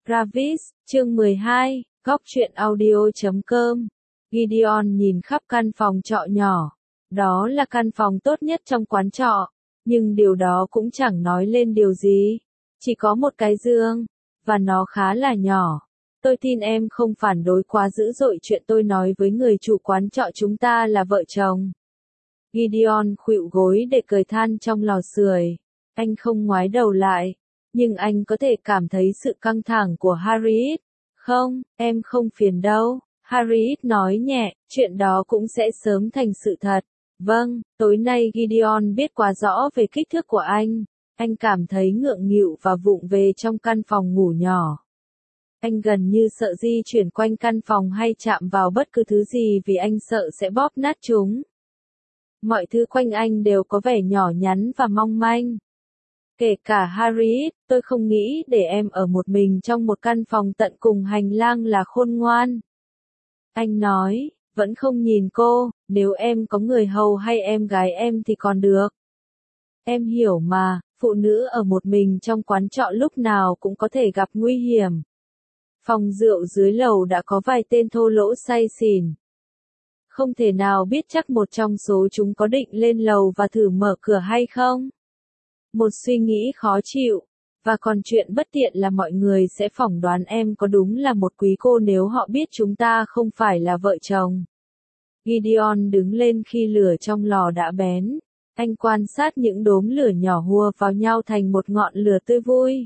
Travis, chương 12, góc truyện audio.com. Gideon nhìn khắp căn phòng trọ nhỏ. Đó là căn phòng tốt nhất trong quán trọ, nhưng điều đó cũng chẳng nói lên điều gì. Chỉ có một cái giường, và nó khá là nhỏ. Tôi tin em không phản đối quá dữ dội chuyện tôi nói với người chủ quán trọ chúng ta là vợ chồng. Gideon khuỵu gối để cười than trong lò sưởi. Anh không ngoái đầu lại, nhưng anh có thể cảm thấy sự căng thẳng của Harriet. Không, em không phiền đâu, Harriet nói nhẹ, chuyện đó cũng sẽ sớm thành sự thật. Vâng, tối nay Gideon biết quá rõ về kích thước của anh. Anh cảm thấy ngượng nghịu và vụng về trong căn phòng ngủ nhỏ. Anh gần như sợ di chuyển quanh căn phòng hay chạm vào bất cứ thứ gì vì anh sợ sẽ bóp nát chúng. Mọi thứ quanh anh đều có vẻ nhỏ nhắn và mong manh. Kể cả Harriet, tôi không nghĩ để em ở một mình trong một căn phòng tận cùng hành lang là khôn ngoan. Anh nói, vẫn không nhìn cô, nếu em có người hầu hay em gái em thì còn được. Em hiểu mà, phụ nữ ở một mình trong quán trọ lúc nào cũng có thể gặp nguy hiểm. Phòng rượu dưới lầu đã có vài tên thô lỗ say xỉn. Không thể nào biết chắc một trong số chúng có định lên lầu và thử mở cửa hay không. Một suy nghĩ khó chịu, và còn chuyện bất tiện là mọi người sẽ phỏng đoán em có đúng là một quý cô nếu họ biết chúng ta không phải là vợ chồng. Gideon đứng lên khi lửa trong lò đã bén. Anh quan sát những đốm lửa nhỏ hùa vào nhau thành một ngọn lửa tươi vui.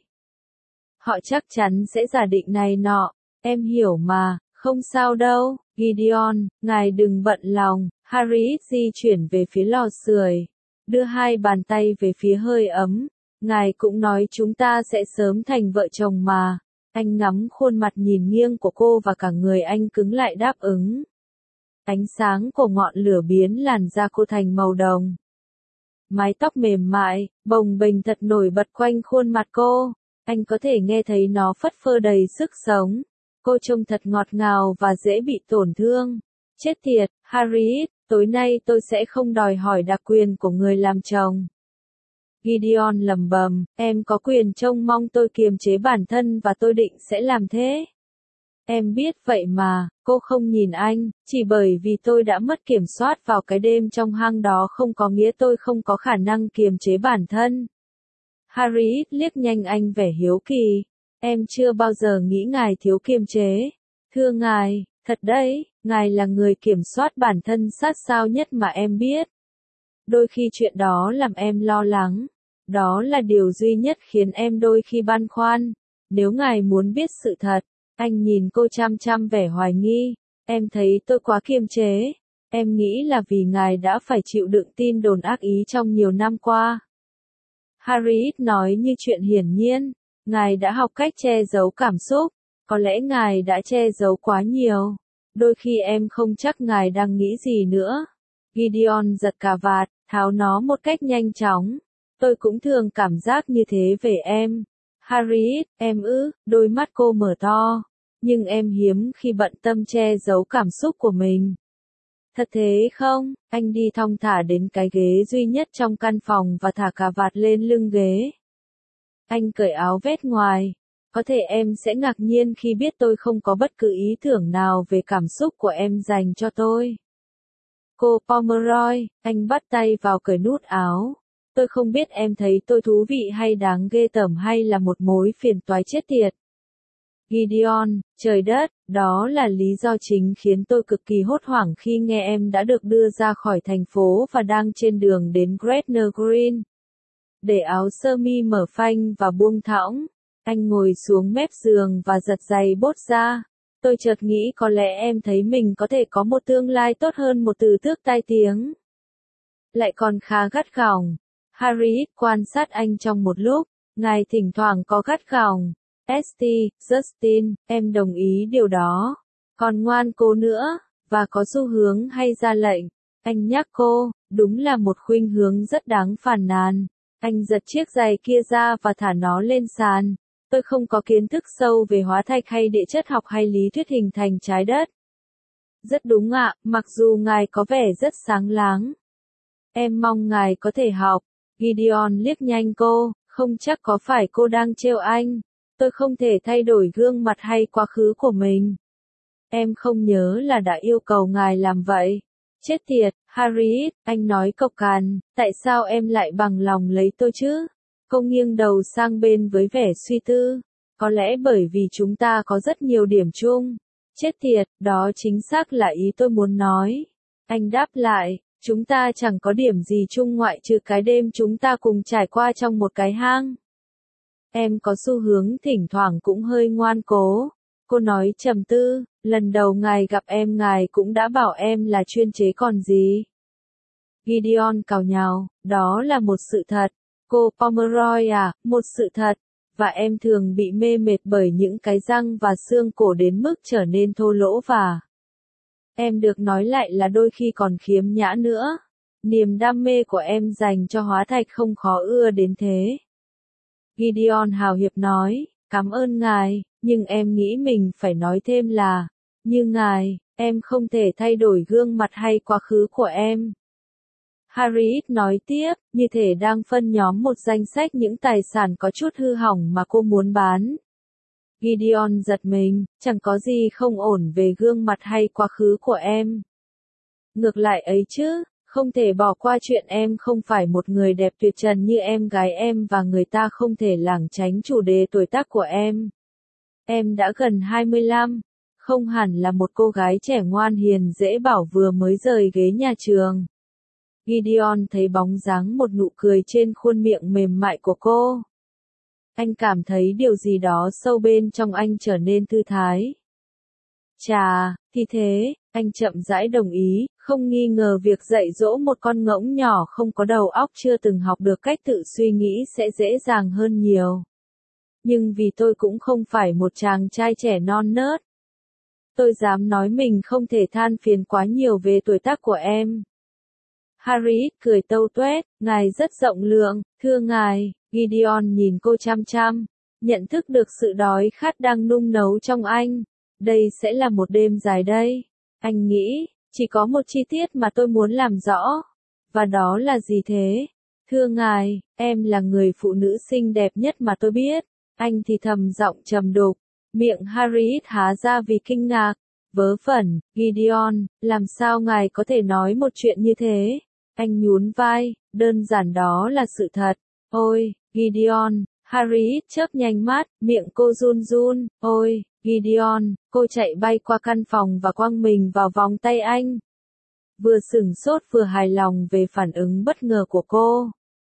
Họ chắc chắn sẽ giả định này nọ, em hiểu mà, không sao đâu, Gideon, ngài đừng bận lòng. Harriet di chuyển về phía lò sưởi, đưa hai bàn tay về phía hơi ấm. Ngài cũng nói chúng ta sẽ sớm thành vợ chồng mà. Anh ngắm khuôn mặt nhìn nghiêng của cô và cả người anh cứng lại đáp ứng. Ánh sáng của ngọn lửa biến làn da cô thành màu đồng. Mái tóc mềm mại, bồng bềnh thật nổi bật quanh khuôn mặt cô. Anh có thể nghe thấy nó phất phơ đầy sức sống. Cô trông thật ngọt ngào và dễ bị tổn thương. Chết tiệt, Harriet, tối nay tôi sẽ không đòi hỏi đặc quyền của người làm chồng. Gideon lẩm bẩm, em có quyền trông mong tôi kiềm chế bản thân và tôi định sẽ làm thế. Em biết vậy mà, cô không nhìn anh, chỉ bởi vì tôi đã mất kiểm soát vào cái đêm trong hang đó không có nghĩa tôi không có khả năng kiềm chế bản thân. Harriet liếc nhanh anh vẻ hiếu kỳ. Em chưa bao giờ nghĩ ngài thiếu kiềm chế. Thưa ngài, thật đấy, ngài là người kiểm soát bản thân sát sao nhất mà em biết. Đôi khi chuyện đó làm em lo lắng. Đó là điều duy nhất khiến em đôi khi băn khoăn. Nếu ngài muốn biết sự thật, anh nhìn cô chăm chăm vẻ hoài nghi. Em thấy tôi quá kiềm chế. Em nghĩ là vì ngài đã phải chịu đựng tin đồn ác ý trong nhiều năm qua. Harriet nói như chuyện hiển nhiên. Ngài đã học cách che giấu cảm xúc. Có lẽ ngài đã che giấu quá nhiều. Đôi khi em không chắc ngài đang nghĩ gì nữa. Gideon giật cà vạt, tháo nó một cách nhanh chóng. Tôi cũng thường cảm giác như thế về em. Harriet, em ư, đôi mắt cô mở to. Nhưng em hiếm khi bận tâm che giấu cảm xúc của mình. Thật thế không? Anh đi thong thả đến cái ghế duy nhất trong căn phòng và thả cà vạt lên lưng ghế. Anh cởi áo vest ngoài. Có thể em sẽ ngạc nhiên khi biết tôi không có bất cứ ý tưởng nào về cảm xúc của em dành cho tôi. Cô Pomeroy, anh bắt tay vào cởi nút áo. Tôi không biết em thấy tôi thú vị hay đáng ghê tởm hay là một mối phiền toái chết tiệt. Gideon, trời đất, đó là lý do chính khiến tôi cực kỳ hốt hoảng khi nghe em đã được đưa ra khỏi thành phố và đang trên đường đến Gretna Green. Để áo sơ mi mở phanh và buông thõng, anh ngồi xuống mép giường và giật giày bốt ra. Tôi chợt nghĩ có lẽ em thấy mình có thể có một tương lai tốt hơn một từ tước tai tiếng. Lại còn khá gắt gỏng. Harriet quan sát anh trong một lúc, ngài thỉnh thoảng có gắt gỏng. St. Justin, em đồng ý điều đó. Còn ngoan cố nữa, và có xu hướng hay ra lệnh. Anh nhắc cô, đúng là một khuynh hướng rất đáng phàn nàn. Anh giật chiếc giày kia ra và thả nó lên sàn. Tôi không có kiến thức sâu về hóa thạch hay địa chất học hay lý thuyết hình thành trái đất. Rất đúng ạ, mặc dù ngài có vẻ rất sáng láng. Em mong ngài có thể học. Gideon liếc nhanh cô, không chắc có phải cô đang trêu anh. Tôi không thể thay đổi gương mặt hay quá khứ của mình. Em không nhớ là đã yêu cầu ngài làm vậy. Chết tiệt, Harriet, anh nói cộc cằn, tại sao em lại bằng lòng lấy tôi chứ? Cô nghiêng đầu sang bên với vẻ suy tư. Có lẽ bởi vì chúng ta có rất nhiều điểm chung. Chết tiệt, đó chính xác là ý tôi muốn nói. Anh đáp lại, chúng ta chẳng có điểm gì chung ngoại trừ cái đêm chúng ta cùng trải qua trong một cái hang. Em có xu hướng thỉnh thoảng cũng hơi ngoan cố. Cô nói trầm tư, lần đầu ngài gặp em ngài cũng đã bảo em là chuyên chế còn gì. Gideon cào nhào, đó là một sự thật. Cô Pomeroy à, một sự thật. Và em thường bị mê mệt bởi những cái răng và xương cổ đến mức trở nên thô lỗ và... Em được nói lại là đôi khi còn khiếm nhã nữa. Niềm đam mê của em dành cho hóa thạch không khó ưa đến thế. Gideon hào hiệp nói, cảm ơn ngài, nhưng em nghĩ mình phải nói thêm là, như ngài, em không thể thay đổi gương mặt hay quá khứ của em. Harriet nói tiếp, như thể đang phân nhóm một danh sách những tài sản có chút hư hỏng mà cô muốn bán. Gideon giật mình, chẳng có gì không ổn về gương mặt hay quá khứ của em. Ngược lại ấy chứ, không thể bỏ qua chuyện em không phải một người đẹp tuyệt trần như em gái em và người ta không thể lảng tránh chủ đề tuổi tác của em. Em đã gần 25, không hẳn là một cô gái trẻ ngoan hiền dễ bảo vừa mới rời ghế nhà trường. Gideon thấy bóng dáng một nụ cười trên khuôn miệng mềm mại của cô. Anh cảm thấy điều gì đó sâu bên trong anh trở nên thư thái. Chà, thì thế, anh chậm rãi đồng ý, không nghi ngờ việc dạy dỗ một con ngỗng nhỏ không có đầu óc chưa từng học được cách tự suy nghĩ sẽ dễ dàng hơn nhiều. Nhưng vì tôi cũng không phải một chàng trai trẻ non nớt. Tôi dám nói mình không thể than phiền quá nhiều về tuổi tác của em. Harriet cười tâu tuét, ngài rất rộng lượng, thưa ngài. Gideon nhìn cô chăm chăm, nhận thức được sự đói khát đang nung nấu trong anh. Đây sẽ là một đêm dài đây. Anh nghĩ, chỉ có một chi tiết mà tôi muốn làm rõ. Và đó là gì thế? Thưa ngài, em là người phụ nữ xinh đẹp nhất mà tôi biết. Anh thì thầm giọng trầm đục. Miệng Harriet há ra vì kinh ngạc. Vớ vẩn, Gideon, làm sao ngài có thể nói một chuyện như thế? Anh nhún vai, đơn giản đó là sự thật. Ôi, Gideon, Harriet chớp nhanh mắt, miệng cô run run. Ôi, Gideon, cô chạy bay qua căn phòng và quăng mình vào vòng tay anh. Vừa sửng sốt vừa hài lòng về phản ứng bất ngờ của cô.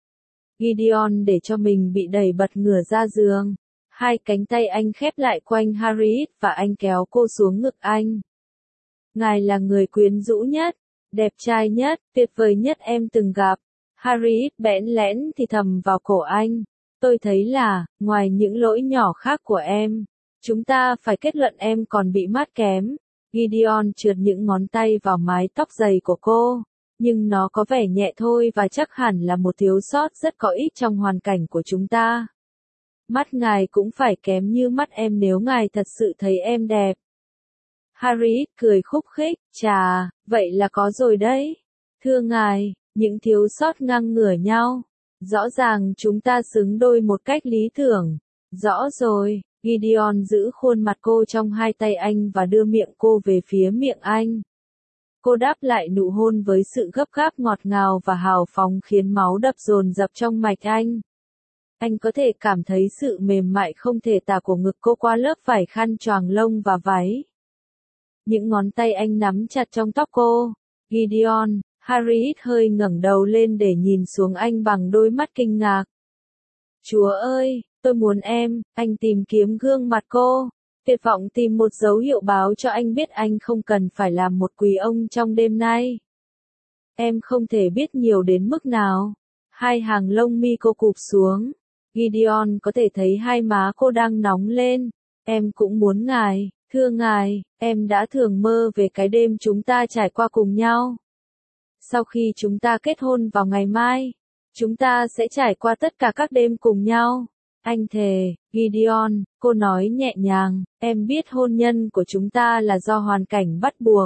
Gideon để cho mình bị đẩy bật ngửa ra giường. Hai cánh tay anh khép lại quanh Harriet và anh kéo cô xuống ngực anh. Ngài là người quyến rũ nhất, đẹp trai nhất, tuyệt vời nhất em từng gặp. Harriet bẽn lẽn thì thầm vào cổ anh. Tôi thấy là, ngoài những lỗi nhỏ khác của em, chúng ta phải kết luận em còn bị mát kém. Gideon trượt những ngón tay vào mái tóc dày của cô. Nhưng nó có vẻ nhẹ thôi và chắc hẳn là một thiếu sót rất có ích trong hoàn cảnh của chúng ta. Mắt ngài cũng phải kém như mắt em nếu ngài thật sự thấy em đẹp. Harriet cười khúc khích, chà, vậy là có rồi đấy. Thưa ngài, những thiếu sót ngang ngửa nhau. Rõ ràng chúng ta xứng đôi một cách lý tưởng. Rõ rồi, Gideon giữ khuôn mặt cô trong hai tay anh và đưa miệng cô về phía miệng anh. Cô đáp lại nụ hôn với sự gấp gáp ngọt ngào và hào phóng khiến máu đập dồn dập trong mạch anh. Anh có thể cảm thấy sự mềm mại không thể tả của ngực cô qua lớp vải khăn choàng lông và váy. Những ngón tay anh nắm chặt trong tóc cô. Gideon, Harriet hơi ngẩng đầu lên để nhìn xuống anh bằng đôi mắt kinh ngạc. Chúa ơi, tôi muốn em, anh tìm kiếm gương mặt cô. Tuyệt vọng tìm một dấu hiệu báo cho anh biết anh không cần phải làm một quý ông trong đêm nay. Em không thể biết nhiều đến mức nào. Hai hàng lông mi cô cụp xuống. Gideon có thể thấy hai má cô đang nóng lên. Em cũng muốn ngài, thưa ngài, em đã thường mơ về cái đêm chúng ta trải qua cùng nhau. Sau khi chúng ta kết hôn vào ngày mai, chúng ta sẽ trải qua tất cả các đêm cùng nhau. Anh thề, Gideon, cô nói nhẹ nhàng, em biết hôn nhân của chúng ta là do hoàn cảnh bắt buộc.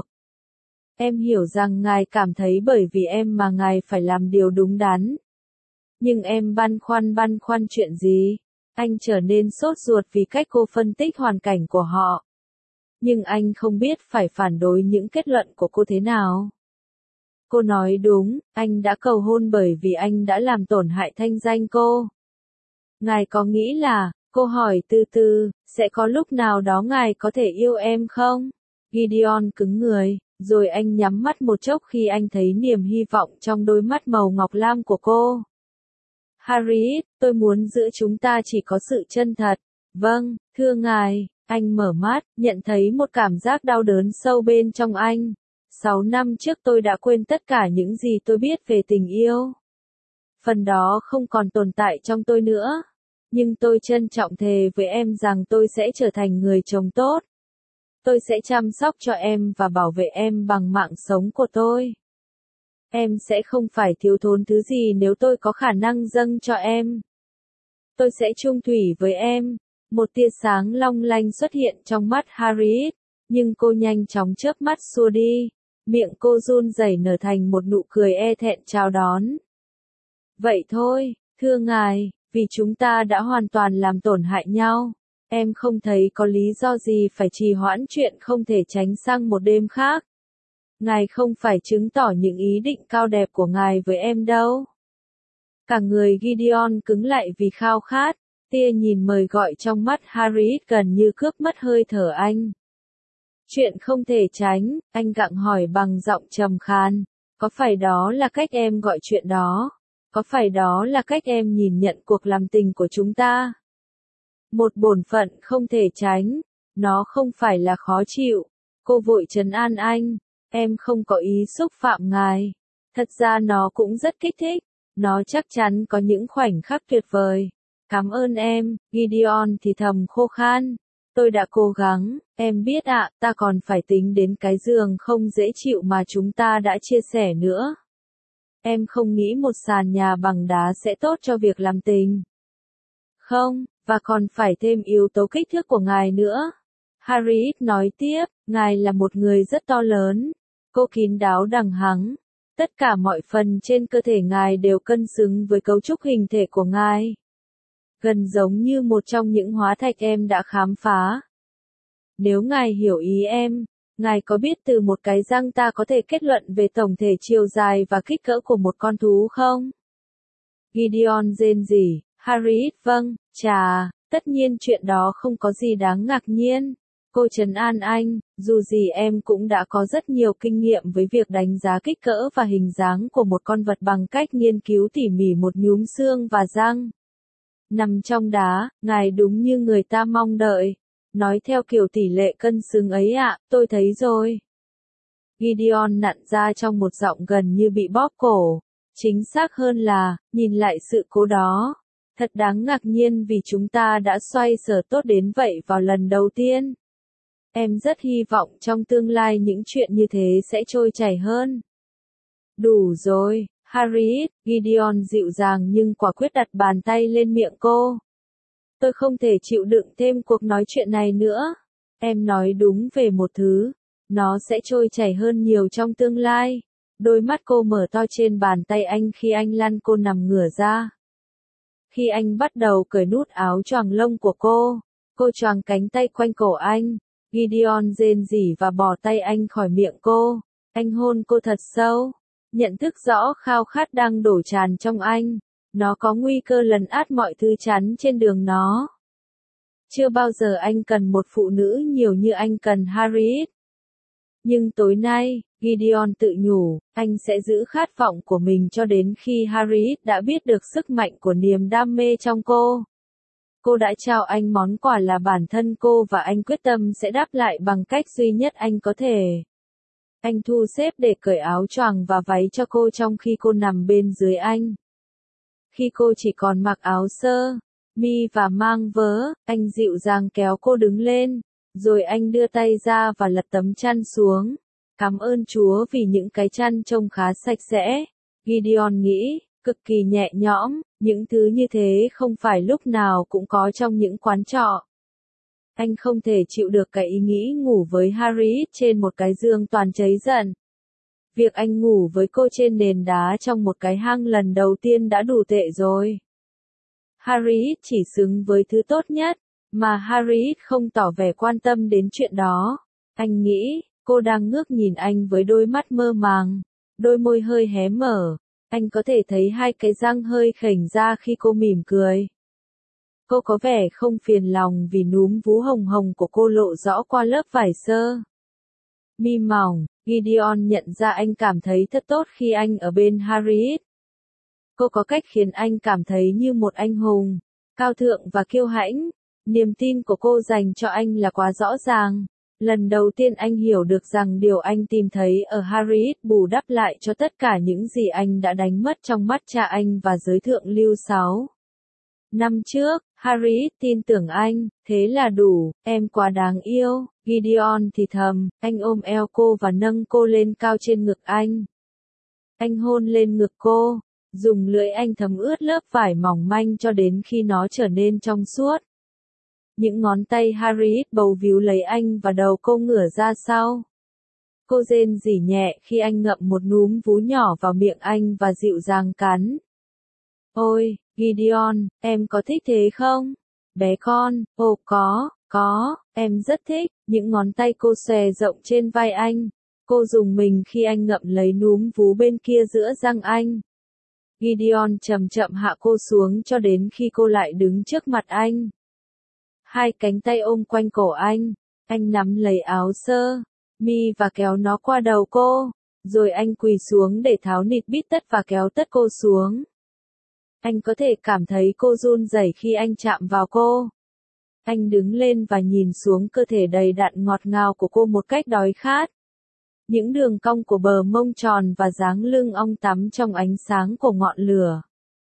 Em hiểu rằng ngài cảm thấy bởi vì em mà ngài phải làm điều đúng đắn. Nhưng em băn khoăn chuyện gì? Anh trở nên sốt ruột vì cách cô phân tích hoàn cảnh của họ. Nhưng anh không biết phải phản đối những kết luận của cô thế nào. Cô nói đúng, anh đã cầu hôn bởi vì anh đã làm tổn hại thanh danh cô. Ngài có nghĩ là, cô hỏi từ từ, sẽ có lúc nào đó ngài có thể yêu em không? Gideon cứng người, rồi anh nhắm mắt một chốc khi anh thấy niềm hy vọng trong đôi mắt màu ngọc lam của cô. Harriet, tôi muốn giữa chúng ta chỉ có sự chân thật. Vâng, thưa ngài. Anh mở mắt, nhận thấy một cảm giác đau đớn sâu bên trong anh. 6 năm trước tôi đã quên tất cả những gì tôi biết về tình yêu. Phần đó không còn tồn tại trong tôi nữa. Nhưng tôi trân trọng thề với em rằng tôi sẽ trở thành người chồng tốt. Tôi sẽ chăm sóc cho em và bảo vệ em bằng mạng sống của tôi. Em sẽ không phải thiếu thốn thứ gì nếu tôi có khả năng dâng cho em. Tôi sẽ chung thủy với em. Một tia sáng long lanh xuất hiện trong mắt Harriet, nhưng cô nhanh chóng chớp mắt xua đi. Miệng cô run rẩy nở thành một nụ cười e thẹn chào đón. Vậy thôi, thưa ngài, vì chúng ta đã hoàn toàn làm tổn hại nhau. Em không thấy có lý do gì phải trì hoãn chuyện không thể tránh sang một đêm khác. Ngài không phải chứng tỏ những ý định cao đẹp của ngài với em đâu. Cả người Gideon cứng lại vì khao khát. Tia nhìn mời gọi trong mắt Harriet gần như cướp mất hơi thở anh. Chuyện không thể tránh, anh gặng hỏi bằng giọng trầm khan. Có phải đó là cách em gọi chuyện đó? Có phải đó là cách em nhìn nhận cuộc làm tình của chúng ta? Một bổn phận không thể tránh. Nó không phải là khó chịu. Cô vội trấn an anh. Em không có ý xúc phạm ngài. Thật ra nó cũng rất kích thích. Nó chắc chắn có những khoảnh khắc tuyệt vời. Cảm ơn em, Gideon thì thầm khô khan. Tôi đã cố gắng, em biết ạ, ta còn phải tính đến cái giường không dễ chịu mà chúng ta đã chia sẻ nữa. Em không nghĩ một sàn nhà bằng đá sẽ tốt cho việc làm tình. Không, và còn phải thêm yếu tố kích thước của ngài nữa. Harriet nói tiếp, ngài là một người rất to lớn. Cô kín đáo đằng hắng. Tất cả mọi phần trên cơ thể ngài đều cân xứng với cấu trúc hình thể của ngài. Gần giống như một trong những hóa thạch em đã khám phá. Nếu ngài hiểu ý em, ngài có biết từ một cái răng ta có thể kết luận về tổng thể chiều dài và kích cỡ của một con thú không? Gideon rên rỉ, Harriet vâng, chà, tất nhiên chuyện đó không có gì đáng ngạc nhiên. Cô trấn an anh, dù gì em cũng đã có rất nhiều kinh nghiệm với việc đánh giá kích cỡ và hình dáng của một con vật bằng cách nghiên cứu tỉ mỉ một nhúm xương và răng. Nằm trong đá, ngài đúng như người ta mong đợi. Nói theo kiểu tỷ lệ cân xứng ấy ạ, tôi thấy rồi. Gideon nặn ra trong một giọng gần như bị bóp cổ. Chính xác hơn là, nhìn lại sự cố đó. Thật đáng ngạc nhiên vì chúng ta đã xoay sở tốt đến vậy vào lần đầu tiên. Em rất hy vọng trong tương lai những chuyện như thế sẽ trôi chảy hơn. Đủ rồi. Harriet, Gideon dịu dàng nhưng quả quyết đặt bàn tay lên miệng cô. Tôi không thể chịu đựng thêm cuộc nói chuyện này nữa. Em nói đúng về một thứ. Nó sẽ trôi chảy hơn nhiều trong tương lai. Đôi mắt cô mở to trên bàn tay anh khi anh lăn cô nằm ngửa ra. Khi anh bắt đầu cởi nút áo choàng lông của cô choàng cánh tay quanh cổ anh. Gideon rên rỉ và bỏ tay anh khỏi miệng cô. Anh hôn cô thật sâu. Nhận thức rõ khao khát đang đổ tràn trong anh. Nó có nguy cơ lấn át mọi thứ chắn trên đường nó. Chưa bao giờ anh cần một phụ nữ nhiều như anh cần Harriet. Nhưng tối nay, Gideon tự nhủ, anh sẽ giữ khát vọng của mình cho đến khi Harriet đã biết được sức mạnh của niềm đam mê trong cô. Cô đã trao anh món quà là bản thân cô và anh quyết tâm sẽ đáp lại bằng cách duy nhất anh có thể. Anh thu xếp để cởi áo choàng và váy cho cô trong khi cô nằm bên dưới anh. Khi cô chỉ còn mặc áo sơ, mi và mang vớ, anh dịu dàng kéo cô đứng lên, rồi anh đưa tay ra và lật tấm chăn xuống. Cảm ơn Chúa vì những cái chăn trông khá sạch sẽ. Gideon nghĩ, cực kỳ nhẹ nhõm, những thứ như thế không phải lúc nào cũng có trong những quán trọ. Anh không thể chịu được cái ý nghĩ ngủ với Harriet trên một cái giường toàn cháy giận. Việc anh ngủ với cô trên nền đá trong một cái hang lần đầu tiên đã đủ tệ rồi. Harriet chỉ xứng với thứ tốt nhất, mà Harriet không tỏ vẻ quan tâm đến chuyện đó. Anh nghĩ, cô đang ngước nhìn anh với đôi mắt mơ màng, đôi môi hơi hé mở. Anh có thể thấy hai cái răng hơi khểnh ra khi cô mỉm cười. Cô có vẻ không phiền lòng vì núm vú hồng hồng của cô lộ rõ qua lớp vải sơ mi mỏng. Gideon nhận ra anh cảm thấy thật tốt khi anh ở bên Harriet. Cô có cách khiến anh cảm thấy như một anh hùng, cao thượng và kiêu hãnh. Niềm tin của cô dành cho anh là quá rõ ràng. Lần đầu tiên anh hiểu được rằng điều anh tìm thấy ở Harriet bù đắp lại cho tất cả những gì anh đã đánh mất trong mắt cha anh và giới thượng lưu 6 năm trước. Harriet tin tưởng anh, thế là đủ, em quá đáng yêu. Gideon thì thầm, anh ôm eo cô và nâng cô lên cao trên ngực anh. Anh hôn lên ngực cô, dùng lưỡi anh thấm ướt lớp vải mỏng manh cho đến khi nó trở nên trong suốt. Những ngón tay Harriet bầu víu lấy anh và đầu cô ngửa ra sau. Cô rên rỉ nhẹ khi anh ngậm một núm vú nhỏ vào miệng anh và dịu dàng cắn. Ôi, Gideon, em có thích thế không? Bé con, ồ có, em rất thích. Những ngón tay cô xòe rộng trên vai anh. Cô rùng mình khi anh ngậm lấy núm vú bên kia giữa răng anh. Gideon chậm chậm hạ cô xuống cho đến khi cô lại đứng trước mặt anh. Hai cánh tay ôm quanh cổ anh nắm lấy áo sơ mi và kéo nó qua đầu cô, rồi anh quỳ xuống để tháo nịt bít tất và kéo tất cô xuống. Anh có thể cảm thấy cô run rẩy khi anh chạm vào cô. Anh đứng lên và nhìn xuống cơ thể đầy đặn ngọt ngào của cô một cách đói khát. Những đường cong của bờ mông tròn và dáng lưng ong tắm trong ánh sáng của ngọn lửa.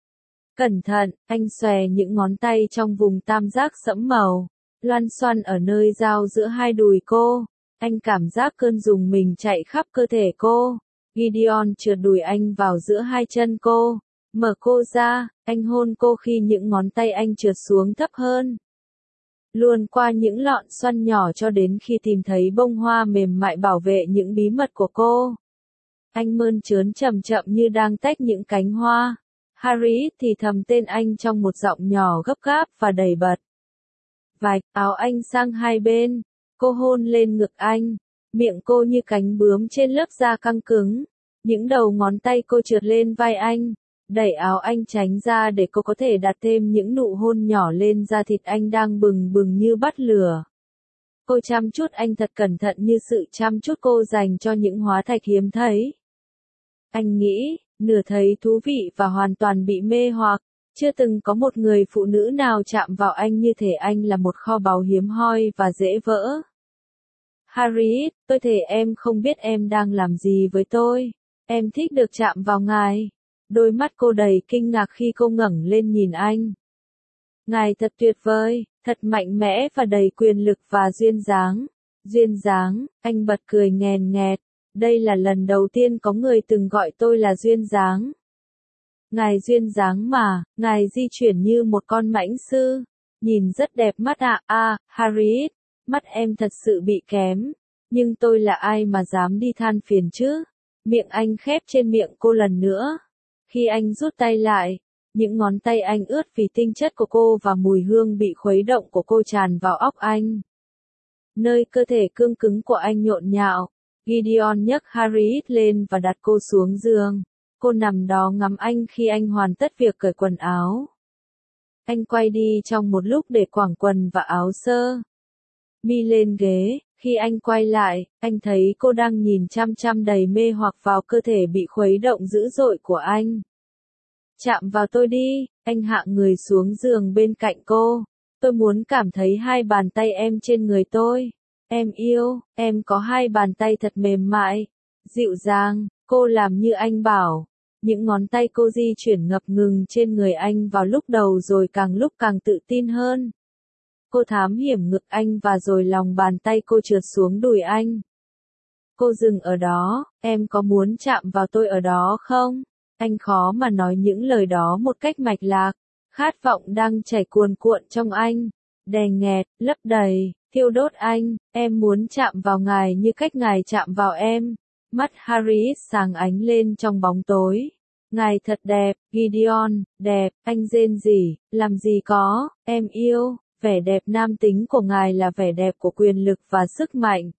Cẩn thận, anh xòe những ngón tay trong vùng tam giác sẫm màu, loăn xoăn ở nơi giao giữa hai đùi cô. Anh cảm giác cơn rùng mình chạy khắp cơ thể cô. Gideon trượt đùi anh vào giữa hai chân cô, mở cô ra, anh hôn cô khi những ngón tay anh trượt xuống thấp hơn. Luôn qua những lọn xoăn nhỏ cho đến khi tìm thấy bông hoa mềm mại bảo vệ những bí mật của cô. Anh mơn trớn chậm chậm như đang tách những cánh hoa. Harriet thì thầm tên anh trong một giọng nhỏ gấp gáp và đầy bật. Vạch áo anh sang hai bên, cô hôn lên ngực anh, miệng cô như cánh bướm trên lớp da căng cứng. Những đầu ngón tay cô trượt lên vai anh, đẩy áo anh tránh ra để cô có thể đặt thêm những nụ hôn nhỏ lên da thịt anh đang bừng bừng như bắt lửa. Cô chăm chút anh thật cẩn thận như sự chăm chút cô dành cho những hóa thạch hiếm thấy. Anh nghĩ, nửa thấy thú vị và hoàn toàn bị mê hoặc. Chưa từng có một người phụ nữ nào chạm vào anh như thể anh là một kho báu hiếm hoi và dễ vỡ. Harriet, tôi thề em không biết em đang làm gì với tôi. Em thích được chạm vào ngài. Đôi mắt cô đầy kinh ngạc khi cô ngẩng lên nhìn anh. Ngài thật tuyệt vời, thật mạnh mẽ và đầy quyền lực và duyên dáng. Duyên dáng, anh bật cười nghèn nghẹt. Đây là lần đầu tiên có người từng gọi tôi là duyên dáng. Ngài duyên dáng mà, ngài di chuyển như một con mãnh sư. Nhìn rất đẹp mắt ạ. Harriet, mắt em thật sự bị kém. Nhưng tôi là ai mà dám đi than phiền chứ? Miệng anh khép trên miệng cô lần nữa. Khi anh rút tay lại, những ngón tay anh ướt vì tinh chất của cô và mùi hương bị khuấy động của cô tràn vào óc anh. Nơi cơ thể cương cứng của anh nhộn nhạo, Gideon nhấc Harriet lên và đặt cô xuống giường. Cô nằm đó ngắm anh khi anh hoàn tất việc cởi quần áo. Anh quay đi trong một lúc để quàng quần và áo sơ mi lên ghế. Khi anh quay lại, anh thấy cô đang nhìn chăm chăm đầy mê hoặc vào cơ thể bị khuấy động dữ dội của anh. Chạm vào tôi đi, anh hạ người xuống giường bên cạnh cô. Tôi muốn cảm thấy hai bàn tay em trên người tôi. Em yêu, em có hai bàn tay thật mềm mại, dịu dàng, cô làm như anh bảo. Những ngón tay cô di chuyển ngập ngừng trên người anh vào lúc đầu rồi càng lúc càng tự tin hơn. Cô thám hiểm ngực anh và rồi lòng bàn tay cô trượt xuống đùi anh. Cô dừng ở đó, em có muốn chạm vào tôi ở đó không? Anh khó mà nói những lời đó một cách mạch lạc. Khát vọng đang chảy cuồn cuộn trong anh. Đè nghẹt, lấp đầy, thiêu đốt anh. Em muốn chạm vào ngài như cách ngài chạm vào em. Mắt Harriet sáng ánh lên trong bóng tối. Ngài thật đẹp, Gideon, đẹp, anh rên rỉ, làm gì có, em yêu, vẻ đẹp nam tính của ngài là vẻ đẹp của quyền lực và sức mạnh.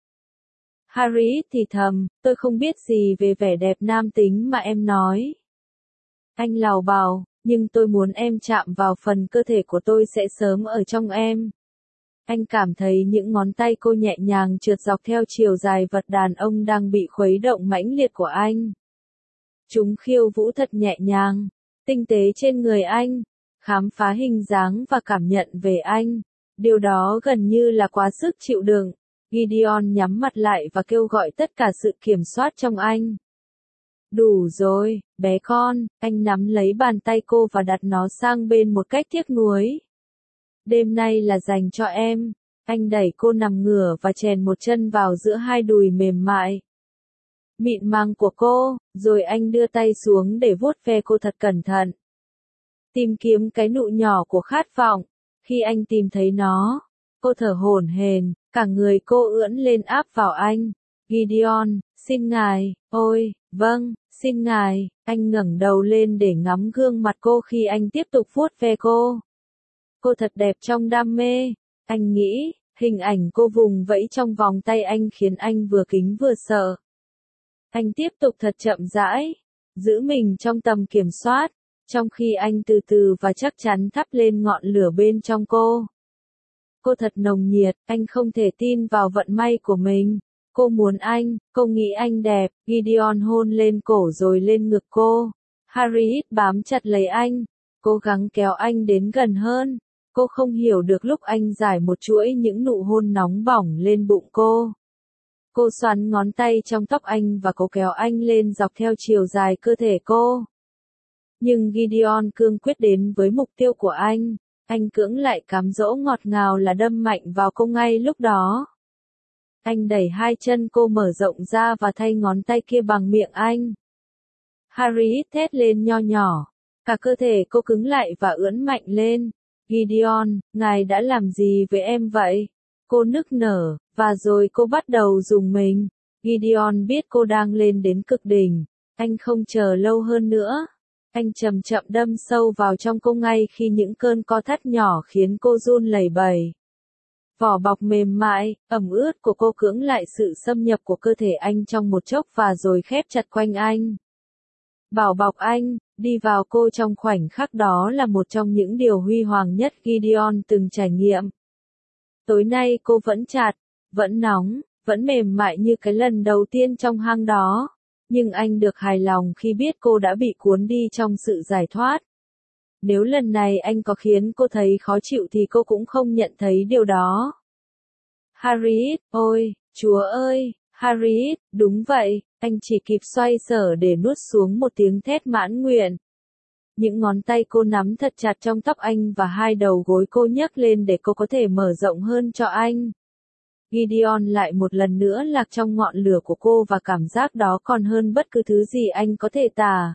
Harry thì thầm, tôi không biết gì về vẻ đẹp nam tính mà em nói. Anh lào bào, nhưng tôi muốn em chạm vào phần cơ thể của tôi sẽ sớm ở trong em. Anh cảm thấy những ngón tay cô nhẹ nhàng trượt dọc theo chiều dài vật đàn ông đang bị khuấy động mãnh liệt của anh. Chúng khiêu vũ thật nhẹ nhàng, tinh tế trên người anh, khám phá hình dáng và cảm nhận về anh. Điều đó gần như là quá sức chịu đựng. Gideon nhắm mặt lại và kêu gọi tất cả sự kiểm soát trong anh. Đủ rồi, bé con, anh nắm lấy bàn tay cô và đặt nó sang bên một cách tiếc nuối. Đêm nay là dành cho em. Anh đẩy cô nằm ngửa và chèn một chân vào giữa hai đùi mềm mại, mịn màng của cô, rồi anh đưa tay xuống để vuốt ve cô thật cẩn thận. Tìm kiếm cái nụ nhỏ của khát vọng. Khi anh tìm thấy nó, cô thở hổn hển, cả người cô ưỡn lên áp vào anh. Gideon, xin ngài, ôi, vâng, xin ngài. Anh ngẩng đầu lên để ngắm gương mặt cô khi anh tiếp tục vuốt ve cô. Cô thật đẹp trong đam mê. Anh nghĩ, hình ảnh cô vùng vẫy trong vòng tay anh khiến anh vừa kính vừa sợ. Anh tiếp tục thật chậm rãi, giữ mình trong tầm kiểm soát, trong khi anh từ từ và chắc chắn thắp lên ngọn lửa bên trong cô. Cô thật nồng nhiệt, anh không thể tin vào vận may của mình. Cô muốn anh, cô nghĩ anh đẹp. Gideon hôn lên cổ rồi lên ngực cô. Harriet bám chặt lấy anh, cố gắng kéo anh đến gần hơn. Cô không hiểu được lúc anh giải một chuỗi những nụ hôn nóng bỏng lên bụng cô. Cô xoắn ngón tay trong tóc anh và cố kéo anh lên dọc theo chiều dài cơ thể cô. Nhưng Gideon cương quyết đến với mục tiêu của anh. Anh cưỡng lại cám dỗ ngọt ngào là đâm mạnh vào cô ngay lúc đó. Anh đẩy hai chân cô mở rộng ra và thay ngón tay kia bằng miệng anh. Harry thét lên nho nhỏ. Cả cơ thể cô cứng lại và ưỡn mạnh lên. Gideon, ngài đã làm gì với em vậy? Cô nức nở, và rồi cô bắt đầu rùng mình. Gideon biết cô đang lên đến cực đỉnh. Anh không chờ lâu hơn nữa. Anh chậm chậm đâm sâu vào trong cô ngay khi những cơn co thắt nhỏ khiến cô run lẩy bẩy. Vỏ bọc mềm mại, ẩm ướt của cô cưỡng lại sự xâm nhập của cơ thể anh trong một chốc và rồi khép chặt quanh anh. Bảo bọc anh, đi vào cô trong khoảnh khắc đó là một trong những điều huy hoàng nhất Gideon từng trải nghiệm. Tối nay cô vẫn chặt, vẫn nóng, vẫn mềm mại như cái lần đầu tiên trong hang đó. Nhưng anh được hài lòng khi biết cô đã bị cuốn đi trong sự giải thoát. Nếu lần này anh có khiến cô thấy khó chịu thì cô cũng không nhận thấy điều đó. Harriet, ôi, Chúa ơi, Harriet, đúng vậy, anh chỉ kịp xoay sở để nuốt xuống một tiếng thét mãn nguyện. Những ngón tay cô nắm thật chặt trong tóc anh và hai đầu gối cô nhấc lên để cô có thể mở rộng hơn cho anh. Gideon lại một lần nữa lạc trong ngọn lửa của cô và cảm giác đó còn hơn bất cứ thứ gì anh có thể tả.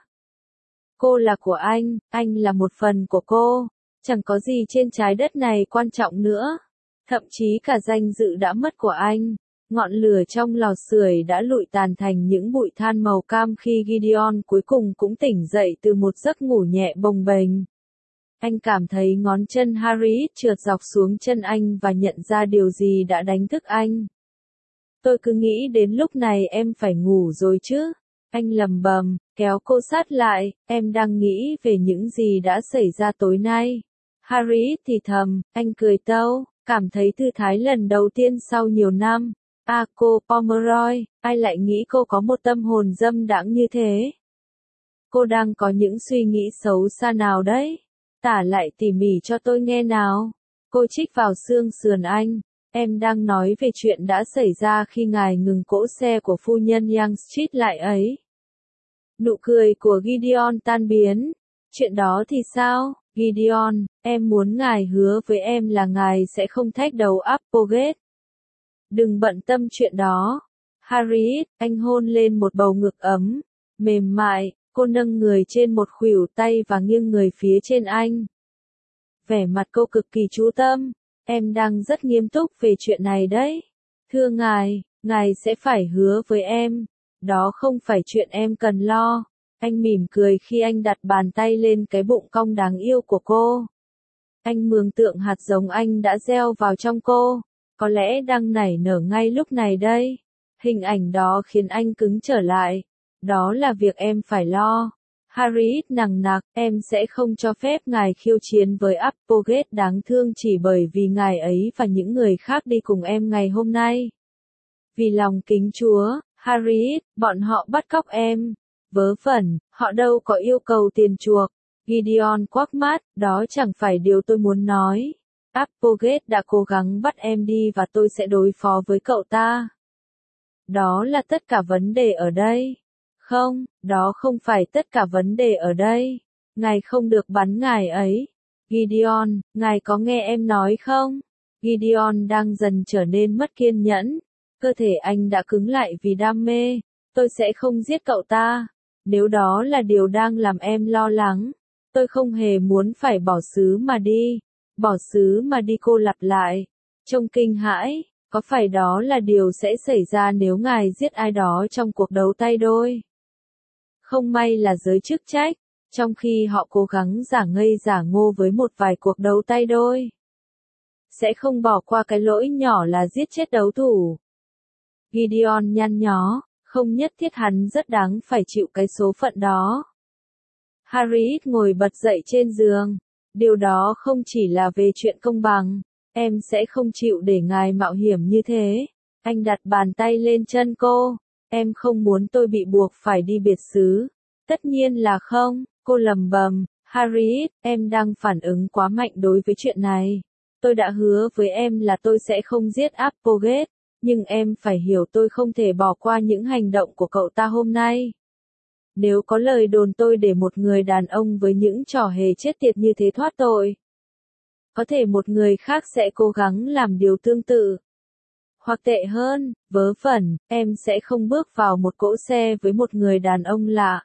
Cô là của anh là một phần của cô. Chẳng có gì trên trái đất này quan trọng nữa. Thậm chí cả danh dự đã mất của anh. Ngọn lửa trong lò sưởi đã lụi tàn thành những bụi than màu cam khi Gideon cuối cùng cũng tỉnh dậy từ một giấc ngủ nhẹ bồng bềnh. Anh cảm thấy ngón chân Harry trượt dọc xuống chân anh và nhận ra điều gì đã đánh thức anh. Tôi cứ nghĩ đến lúc này em phải ngủ rồi chứ. Anh lầm bầm, kéo cô sát lại, em đang nghĩ về những gì đã xảy ra tối nay. Harry thì thầm, anh cười tâu, cảm thấy thư thái lần đầu tiên sau nhiều năm. À cô Pomeroy, ai lại nghĩ cô có một tâm hồn dâm đãng như thế? Cô đang có những suy nghĩ xấu xa nào đấy? Tả lại tỉ mỉ cho tôi nghe nào. Cô chích vào xương sườn anh. Em đang nói về chuyện đã xảy ra khi ngài ngừng cỗ xe của phu nhân Young Street lại ấy. Nụ cười của Gideon tan biến. Chuyện đó thì sao, Gideon, em muốn ngài hứa với em là ngài sẽ không thách đầu Applegate. Đừng bận tâm chuyện đó. Harriet, anh hôn lên một bầu ngực ấm, mềm mại, cô nâng người trên một khuỷu tay và nghiêng người phía trên anh. Vẻ mặt cô cực kỳ chú tâm, em đang rất nghiêm túc về chuyện này đấy. Thưa ngài sẽ phải hứa với em, đó không phải chuyện em cần lo. Anh mỉm cười khi anh đặt bàn tay lên cái bụng cong đáng yêu của cô. Anh mường tượng hạt giống anh đã gieo vào trong cô, có lẽ đang nảy nở ngay lúc này đây. Hình ảnh đó khiến anh cứng trở lại. Đó là việc em phải lo. Harriet nằng nặc, em sẽ không cho phép ngài khiêu chiến với Applegate đáng thương chỉ bởi vì ngài ấy và những người khác đi cùng em ngày hôm nay. Vì lòng kính Chúa, Harriet, bọn họ bắt cóc em. Vớ vẩn, họ đâu có yêu cầu tiền chuộc. Gideon quắc mắt, đó chẳng phải điều tôi muốn nói. Applegate đã cố gắng bắt em đi và tôi sẽ đối phó với cậu ta. Đó là tất cả vấn đề ở đây. Không, đó không phải tất cả vấn đề ở đây. Ngài không được bắn ngài ấy. Gideon, ngài có nghe em nói không? Gideon đang dần trở nên mất kiên nhẫn. Cơ thể anh đã cứng lại vì đam mê. Tôi sẽ không giết cậu ta. Nếu đó là điều đang làm em lo lắng. Tôi không hề muốn phải bỏ xứ mà đi. Bỏ xứ mà đi, cô lặp lại. Trông kinh hãi, có phải đó là điều sẽ xảy ra nếu ngài giết ai đó trong cuộc đấu tay đôi? Không may là giới chức trách, trong khi họ cố gắng giả ngây giả ngô với một vài cuộc đấu tay đôi. Sẽ không bỏ qua cái lỗi nhỏ là giết chết đấu thủ. Gideon nhăn nhó, không nhất thiết hắn rất đáng phải chịu cái số phận đó. Harriet ngồi bật dậy trên giường. Điều đó không chỉ là về chuyện công bằng. Em sẽ không chịu để ngài mạo hiểm như thế. Anh đặt bàn tay lên chân cô. Em không muốn tôi bị buộc phải đi biệt xứ. Tất nhiên là không, cô lầm bầm. Harriet, em đang phản ứng quá mạnh đối với chuyện này. Tôi đã hứa với em là tôi sẽ không giết Applegate, nhưng em phải hiểu tôi không thể bỏ qua những hành động của cậu ta hôm nay. Nếu có lời đồn tôi để một người đàn ông với những trò hề chết tiệt như thế thoát tội, có thể một người khác sẽ cố gắng làm điều tương tự. Hoặc tệ hơn, vớ vẩn, em sẽ không bước vào một cỗ xe với một người đàn ông lạ.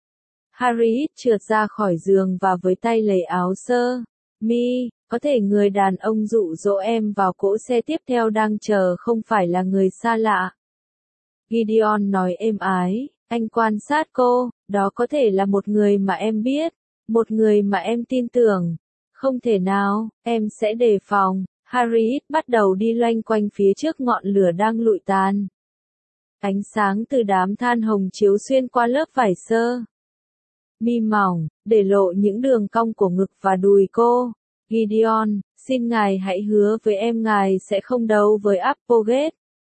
Harriet trượt ra khỏi giường và với tay lấy áo sơ mi, có thể người đàn ông dụ dỗ em vào cỗ xe tiếp theo đang chờ không phải là người xa lạ. Gideon nói êm ái, anh quan sát cô, đó có thể là một người mà em biết, một người mà em tin tưởng. Không thể nào, em sẽ đề phòng. Harriet bắt đầu đi loanh quanh phía trước ngọn lửa đang lụi tàn. Ánh sáng từ đám than hồng chiếu xuyên qua lớp vải sơ mi mỏng, để lộ những đường cong của ngực và đùi cô. Gideon, xin ngài hãy hứa với em ngài sẽ không đấu với Applegate.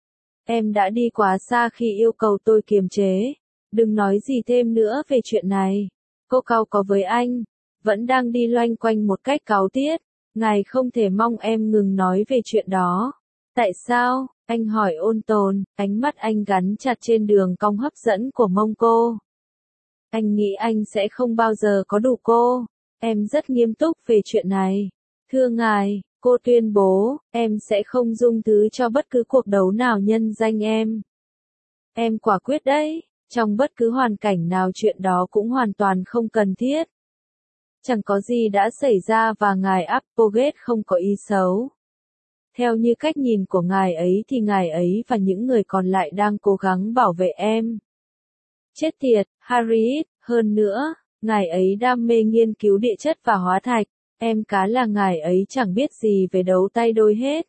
Em đã đi quá xa khi yêu cầu tôi kiềm chế. Đừng nói gì thêm nữa về chuyện này. Cô cau có với anh. Vẫn đang đi loanh quanh một cách cáu tiết. Ngài không thể mong em ngừng nói về chuyện đó. Tại sao? Anh hỏi ôn tồn, ánh mắt anh gắn chặt trên đường cong hấp dẫn của mông cô. Anh nghĩ anh sẽ không bao giờ có đủ cô. Em rất nghiêm túc về chuyện này. Thưa ngài, cô tuyên bố, em sẽ không dung thứ cho bất cứ cuộc đấu nào nhân danh em. Em quả quyết đấy, trong bất cứ hoàn cảnh nào chuyện đó cũng hoàn toàn không cần thiết. Chẳng có gì đã xảy ra và ngài Applegate không có ý xấu. Theo như cách nhìn của ngài ấy thì ngài ấy và những người còn lại đang cố gắng bảo vệ em. Chết tiệt, Harriet, hơn nữa, ngài ấy đam mê nghiên cứu địa chất và hóa thạch, em cá là ngài ấy chẳng biết gì về đấu tay đôi hết.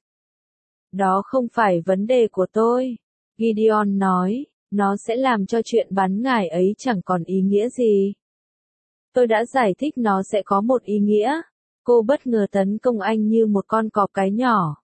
Đó không phải vấn đề của tôi, Gideon nói, nó sẽ làm cho chuyện bắn ngài ấy chẳng còn ý nghĩa gì. Tôi đã giải thích nó sẽ có một ý nghĩa. Cô bất ngờ tấn công anh như một con cọp cái nhỏ.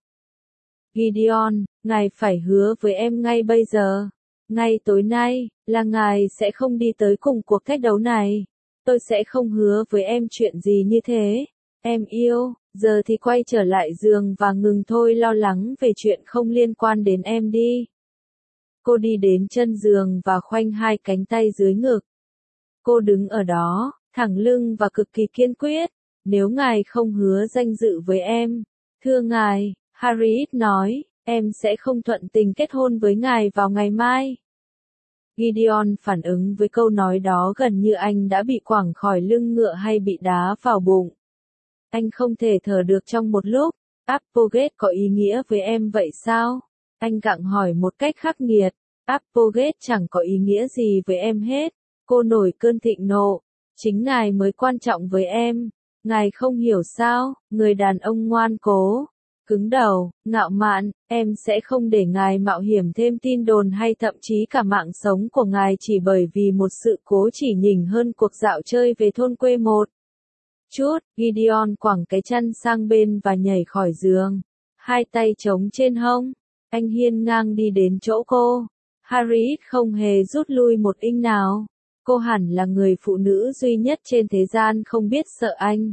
Gideon, ngài phải hứa với em ngay bây giờ. Ngay tối nay, là ngài sẽ không đi tới cùng cuộc thách đấu này. Tôi sẽ không hứa với em chuyện gì như thế. Em yêu, giờ thì quay trở lại giường và ngừng thôi lo lắng về chuyện không liên quan đến em đi. Cô đi đến chân giường và khoanh hai cánh tay dưới ngực. Cô đứng ở đó, thẳng lưng và cực kỳ kiên quyết. Nếu ngài không hứa danh dự với em, thưa ngài, Harriet nói, em sẽ không thuận tình kết hôn với ngài vào ngày mai. Gideon phản ứng với câu nói đó gần như anh đã bị quẳng khỏi lưng ngựa hay bị đá vào bụng. Anh không thể thở được trong một lúc. Applegate có ý nghĩa với em vậy sao? Anh gặng hỏi một cách khắc nghiệt. Applegate chẳng có ý nghĩa gì với em hết. Cô nổi cơn thịnh nộ. Chính ngài mới quan trọng với em. Ngài không hiểu sao, người đàn ông ngoan cố, cứng đầu, ngạo mạn, em sẽ không để ngài mạo hiểm thêm tin đồn hay thậm chí cả mạng sống của ngài chỉ bởi vì một sự cố chỉ nhỉnh hơn cuộc dạo chơi về thôn quê một chút. Gideon quẳng cái chân sang bên và nhảy khỏi giường, hai tay trống trên hông. Anh hiên ngang đi đến chỗ cô. Harriet không hề rút lui một inch nào. Cô hẳn là người phụ nữ duy nhất trên thế gian không biết sợ anh.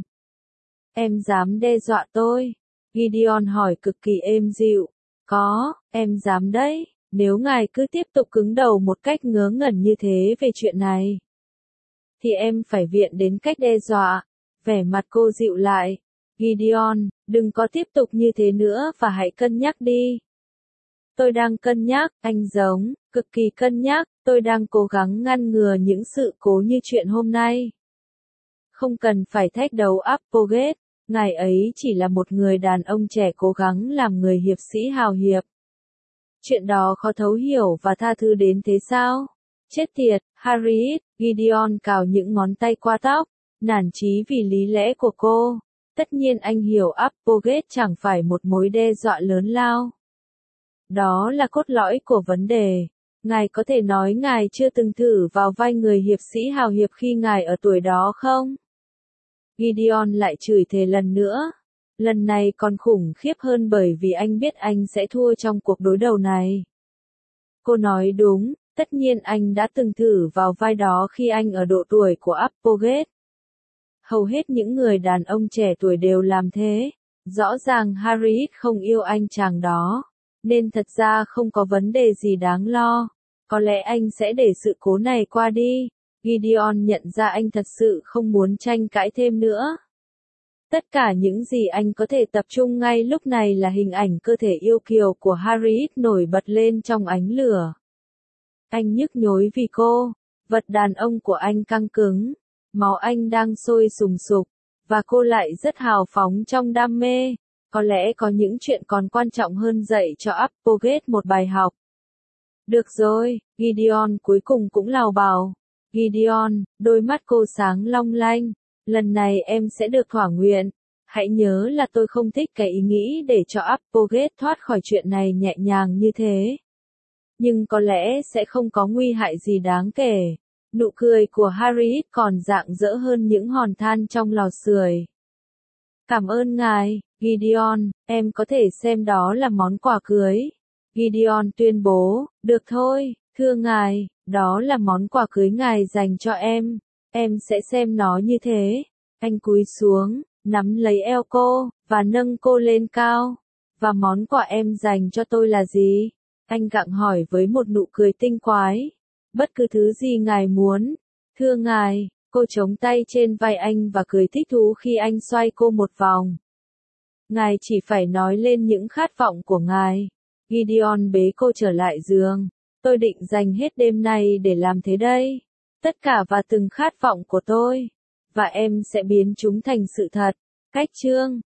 Em dám đe dọa tôi? Gideon hỏi cực kỳ êm dịu. Có, em dám đấy, nếu ngài cứ tiếp tục cứng đầu một cách ngớ ngẩn như thế về chuyện này, thì em phải viện đến cách đe dọa. Vẻ mặt cô dịu lại. Gideon, đừng có tiếp tục như thế nữa và hãy cân nhắc đi. Tôi đang cân nhắc, anh giống, cực kỳ cân nhắc, tôi đang cố gắng ngăn ngừa những sự cố như chuyện hôm nay. Không cần phải thách đấu Applegate, ngài ấy chỉ là một người đàn ông trẻ cố gắng làm người hiệp sĩ hào hiệp. Chuyện đó khó thấu hiểu và tha thứ đến thế sao? Chết tiệt, Harriet, Gideon cào những ngón tay qua tóc, nản chí vì lý lẽ của cô. Tất nhiên anh hiểu Applegate chẳng phải một mối đe dọa lớn lao. Đó là cốt lõi của vấn đề. Ngài có thể nói ngài chưa từng thử vào vai người hiệp sĩ hào hiệp khi ngài ở tuổi đó không? Gideon lại chửi thề lần nữa. Lần này còn khủng khiếp hơn bởi vì anh biết anh sẽ thua trong cuộc đối đầu này. Cô nói đúng, tất nhiên anh đã từng thử vào vai đó khi anh ở độ tuổi của Applegate. Hầu hết những người đàn ông trẻ tuổi đều làm thế. Rõ ràng Harriet không yêu anh chàng đó, nên thật ra không có vấn đề gì đáng lo. Có lẽ anh sẽ để sự cố này qua đi. Gideon nhận ra anh thật sự không muốn tranh cãi thêm nữa. Tất cả những gì anh có thể tập trung ngay lúc này là hình ảnh cơ thể yêu kiều của Harriet nổi bật lên trong ánh lửa. Anh nhức nhối vì cô, vật đàn ông của anh căng cứng, máu anh đang sôi sùng sục, và cô lại rất hào phóng trong đam mê. Có lẽ có những chuyện còn quan trọng hơn dạy cho Applegate một bài học. Được rồi, Gideon cuối cùng cũng lào bào. Gideon, đôi mắt cô sáng long lanh. Lần này em sẽ được thỏa nguyện. Hãy nhớ là tôi không thích cái ý nghĩ để cho Applegate thoát khỏi chuyện này nhẹ nhàng như thế. Nhưng có lẽ sẽ không có nguy hại gì đáng kể. Nụ cười của Harriet còn rạng rỡ hơn những hòn than trong lò sưởi. Cảm ơn ngài, Gideon, em có thể xem đó là món quà cưới. Gideon tuyên bố, được thôi, thưa ngài, đó là món quà cưới ngài dành cho em sẽ xem nó như thế. Anh cúi xuống, nắm lấy eo cô, và nâng cô lên cao. Và món quà em dành cho tôi là gì? Anh gặng hỏi với một nụ cười tinh quái. Bất cứ thứ gì ngài muốn. Thưa ngài, cô chống tay trên vai anh và cười thích thú khi anh xoay cô một vòng. Ngài chỉ phải nói lên những khát vọng của ngài. Gideon bế cô trở lại giường. Tôi định dành hết đêm nay để làm thế đây. Tất cả và từng khát vọng của tôi. Và em sẽ biến chúng thành sự thật. Cách chương